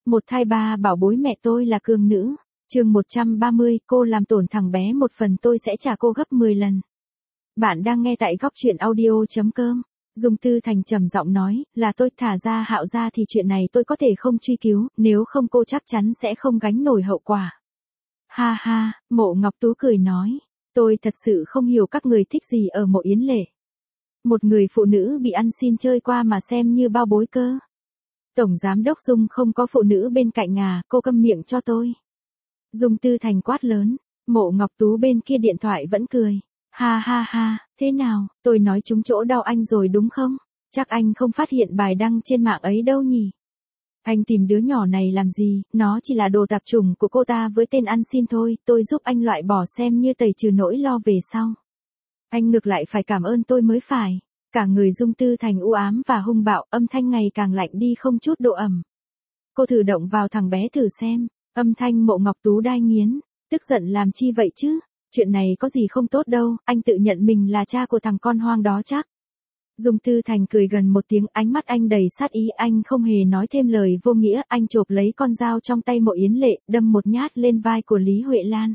Một thai ba bảo bối mẹ tôi là cường nữ. Chương 130, cô làm tổn thằng bé một phần tôi sẽ trả cô gấp 10 lần. Bạn đang nghe tại góc truyện audio.com. Dung Tư Thành trầm giọng nói, là tôi thả ra Hạo ra thì chuyện này tôi có thể không truy cứu, nếu không cô chắc chắn sẽ không gánh nổi hậu quả. Ha ha, Mộ Ngọc Tú cười nói, tôi thật sự không hiểu các người thích gì ở Mộ Yến Lệ. Một người phụ nữ bị ăn xin chơi qua mà xem như bao bối cơ. Tổng giám đốc Dung không có phụ nữ bên cạnh à, cô câm miệng cho tôi. Dung Tư Thành quát lớn, Mộ Ngọc Tú bên kia điện thoại vẫn cười. Ha ha ha, thế nào, tôi nói trúng chỗ đau anh rồi đúng không? Chắc anh không phát hiện bài đăng trên mạng ấy đâu nhỉ? Anh tìm đứa nhỏ này làm gì, nó chỉ là đồ tạp chủng của cô ta với tên ăn xin thôi, tôi giúp anh loại bỏ xem như tẩy trừ nỗi lo về sau. Anh ngược lại phải cảm ơn tôi mới phải. Cả người Dung Tư Thành u ám và hung bạo, âm thanh ngày càng lạnh đi không chút độ ẩm. Cô thử động vào thằng bé thử xem, âm thanh Mộ Ngọc Tú đai nghiến, tức giận làm chi vậy chứ, chuyện này có gì không tốt đâu, anh tự nhận mình là cha của thằng con hoang đó chắc. Dung Tư Thành cười gần một tiếng, ánh mắt anh đầy sát ý, anh không hề nói thêm lời vô nghĩa, anh chộp lấy con dao trong tay Mộ Yến Lệ, đâm một nhát lên vai của Lý Huệ Lan.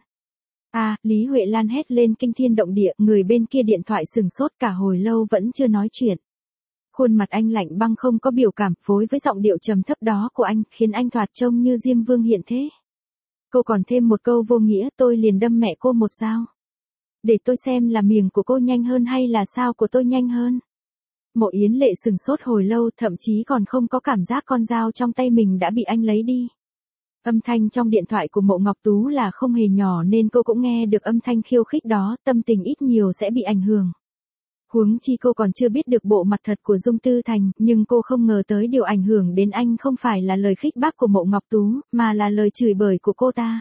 Lý Huệ Lan hét lên kinh thiên động địa, người bên kia điện thoại sừng sốt cả hồi lâu vẫn chưa nói chuyện. Khuôn mặt anh lạnh băng không có biểu cảm, phối với giọng điệu trầm thấp đó của anh, khiến anh thoạt trông như Diêm Vương hiện thế. Cô còn thêm một câu vô nghĩa, tôi liền đâm mẹ cô một dao. Để tôi xem là miệng của cô nhanh hơn hay là sao của tôi nhanh hơn. Mộ Yến Lệ sừng sốt hồi lâu, thậm chí còn không có cảm giác con dao trong tay mình đã bị anh lấy đi. Âm thanh trong điện thoại của Mộ Ngọc Tú là không hề nhỏ nên cô cũng nghe được âm thanh khiêu khích đó, tâm tình ít nhiều sẽ bị ảnh hưởng. Huống chi cô còn chưa biết được bộ mặt thật của Dung Tư Thành, nhưng cô không ngờ tới điều ảnh hưởng đến anh không phải là lời khích bác của Mộ Ngọc Tú, mà là lời chửi bới của cô ta.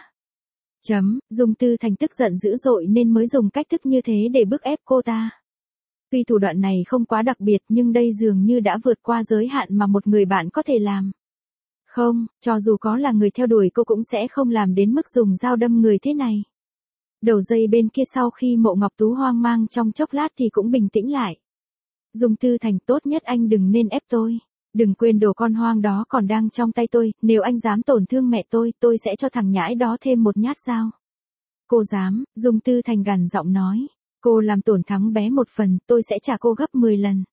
Dung Tư Thành tức giận dữ dội nên mới dùng cách thức như thế để bức ép cô ta. Tuy thủ đoạn này không quá đặc biệt nhưng đây dường như đã vượt qua giới hạn mà một người bạn có thể làm. Không, cho dù có là người theo đuổi cô cũng sẽ không làm đến mức dùng dao đâm người thế này. Đầu dây bên kia sau khi Mộ Ngọc Tú hoang mang trong chốc lát thì cũng bình tĩnh lại. Dung Tư Thành, tốt nhất anh đừng nên ép tôi. Đừng quên đồ con hoang đó còn đang trong tay tôi, nếu anh dám tổn thương mẹ tôi sẽ cho thằng nhãi đó thêm một nhát dao. Cô dám, Dung Tư Thành gằn giọng nói. Cô làm tổn thắng bé một phần, tôi sẽ trả cô gấp 10 lần.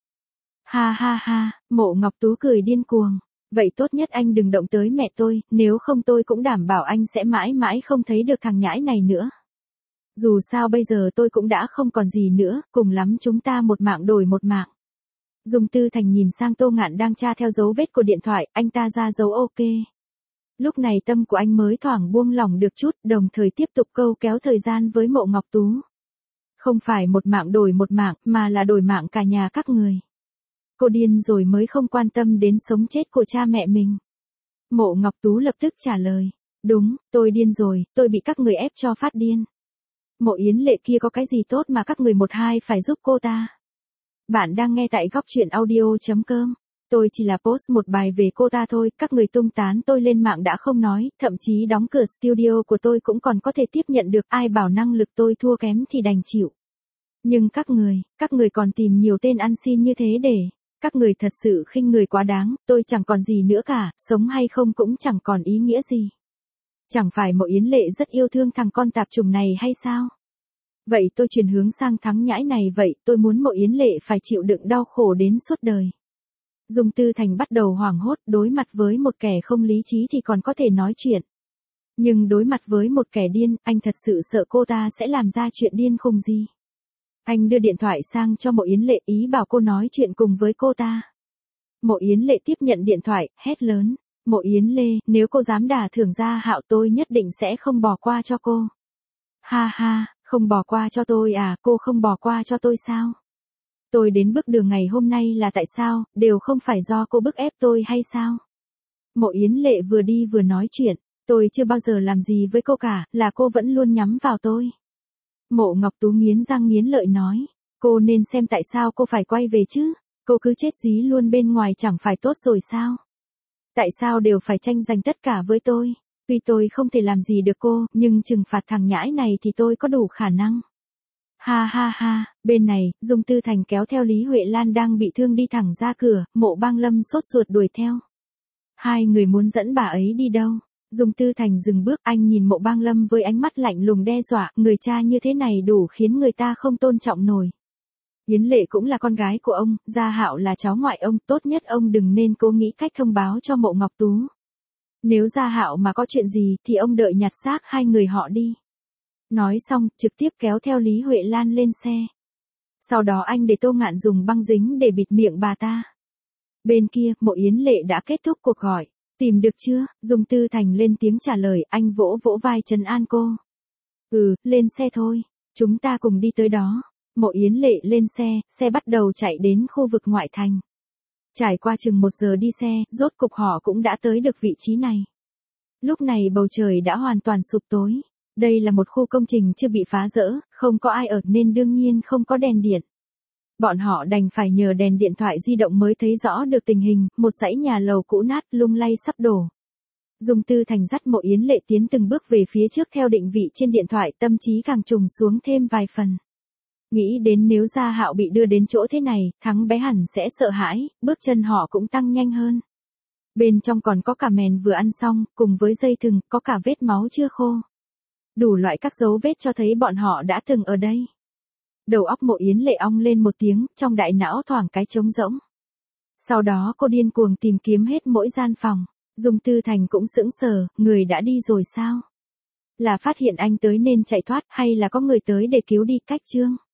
Ha ha ha, Mộ Ngọc Tú cười điên cuồng. Vậy tốt nhất anh đừng động tới mẹ tôi, nếu không tôi cũng đảm bảo anh sẽ mãi mãi không thấy được thằng nhãi này nữa. Dù sao bây giờ tôi cũng đã không còn gì nữa, cùng lắm chúng ta một mạng đổi một mạng. Dung Tư Thành nhìn sang Tô Ngạn đang tra theo dấu vết của điện thoại, anh ta ra dấu ok. Lúc này tâm của anh mới thoảng buông lỏng được chút, đồng thời tiếp tục câu kéo thời gian với Mộ Ngọc Tú. Không phải một mạng đổi một mạng, mà là đổi mạng cả nhà các người. Cô điên rồi mới không quan tâm đến sống chết của cha mẹ mình. Mộ Ngọc Tú lập tức trả lời. Đúng, tôi điên rồi, tôi bị các người ép cho phát điên. Mộ Yến Lệ kia có cái gì tốt mà các người một hai phải giúp cô ta. Bạn đang nghe tại góc truyện audio.com. Tôi chỉ là post một bài về cô ta thôi, các người tung tán tôi lên mạng đã không nói, thậm chí đóng cửa studio của tôi cũng còn có thể tiếp nhận được, ai bảo năng lực tôi thua kém thì đành chịu. Nhưng các người còn tìm nhiều tên ăn xin như thế để... Các người thật sự khinh người quá đáng, tôi chẳng còn gì nữa cả, sống hay không cũng chẳng còn ý nghĩa gì. Chẳng phải Mộ Yến Lệ rất yêu thương thằng con tạp chủng này hay sao? Vậy tôi chuyển hướng sang thằng nhãi này vậy, tôi muốn Mộ Yến Lệ phải chịu đựng đau khổ đến suốt đời. Dung Tư Thành bắt đầu hoảng hốt, đối mặt với một kẻ không lý trí thì còn có thể nói chuyện. Nhưng đối mặt với một kẻ điên, anh thật sự sợ cô ta sẽ làm ra chuyện điên khùng gì. Anh đưa điện thoại sang cho Mộ Yến Lệ, ý bảo cô nói chuyện cùng với cô ta. Mộ Yến Lệ tiếp nhận điện thoại, hét lớn. Mộ Yến Lê, nếu cô dám đả thưởng Gia Hạo tôi nhất định sẽ không bỏ qua cho cô. Ha ha, không bỏ qua cho tôi à, cô không bỏ qua cho tôi sao? Tôi đến bước đường ngày hôm nay là tại sao, đều không phải do cô bức ép tôi hay sao? Mộ Yến Lệ vừa đi vừa nói chuyện, tôi chưa bao giờ làm gì với cô cả, là cô vẫn luôn nhắm vào tôi. Mộ Ngọc Tú nghiến răng nghiến lợi nói, cô nên xem tại sao cô phải quay về chứ, cô cứ chết dí luôn bên ngoài chẳng phải tốt rồi sao? Tại sao đều phải tranh giành tất cả với tôi? Tuy tôi không thể làm gì được cô, nhưng trừng phạt thằng nhãi này thì tôi có đủ khả năng. Ha ha ha, bên này, Dung Tư Thành kéo theo Lý Huệ Lan đang bị thương đi thẳng ra cửa, Mộ Bang Lâm sốt ruột đuổi theo. Hai người muốn dẫn bà ấy đi đâu? Dung Tư Thành dừng bước, anh nhìn Mộ Bang Lâm với ánh mắt lạnh lùng đe dọa, người cha như thế này đủ khiến người ta không tôn trọng nổi. Yến Lệ cũng là con gái của ông, Gia Hạo là cháu ngoại ông, tốt nhất ông đừng nên cố nghĩ cách thông báo cho Mộ Ngọc Tú. Nếu Gia Hạo mà có chuyện gì thì ông đợi nhặt xác hai người họ đi. Nói xong, trực tiếp kéo theo Lý Huệ Lan lên xe. Sau đó anh để Tô Ngạn dùng băng dính để bịt miệng bà ta. Bên kia, Mộ Yến Lệ đã kết thúc cuộc gọi. Tìm được chưa? Dung Tư Thành lên tiếng trả lời, anh vỗ vỗ vai trấn an cô. Lên xe thôi. Chúng ta cùng đi tới đó. Mộ Yến Lệ lên xe, xe bắt đầu chạy đến khu vực ngoại thành. Trải qua chừng 1 giờ đi xe, rốt cục họ cũng đã tới được vị trí này. Lúc này bầu trời đã hoàn toàn sụp tối. Đây là một khu công trình chưa bị phá rỡ, không có ai ở nên đương nhiên không có đèn điện. Bọn họ đành phải nhờ đèn điện thoại di động mới thấy rõ được tình hình, một dãy nhà lầu cũ nát lung lay sắp đổ. Dung Tư Thành dắt Mộ Yến Lệ tiến từng bước về phía trước theo định vị trên điện thoại, tâm trí càng trùng xuống thêm vài phần. Nghĩ đến nếu Gia Hạo bị đưa đến chỗ thế này, Thắng bé hẳn sẽ sợ hãi, bước chân họ cũng tăng nhanh hơn. Bên trong còn có cả mèn vừa ăn xong, cùng với dây thừng, có cả vết máu chưa khô. Đủ loại các dấu vết cho thấy bọn họ đã từng ở đây. Đầu óc Mộ Yến Lệ ong lên một tiếng, trong đại não thoảng cái trống rỗng. Sau đó cô điên cuồng tìm kiếm hết mỗi gian phòng. Dung Tư Thành cũng sững sờ, người đã đi rồi sao? Là phát hiện anh tới nên chạy thoát hay là có người tới để cứu đi? Cách chương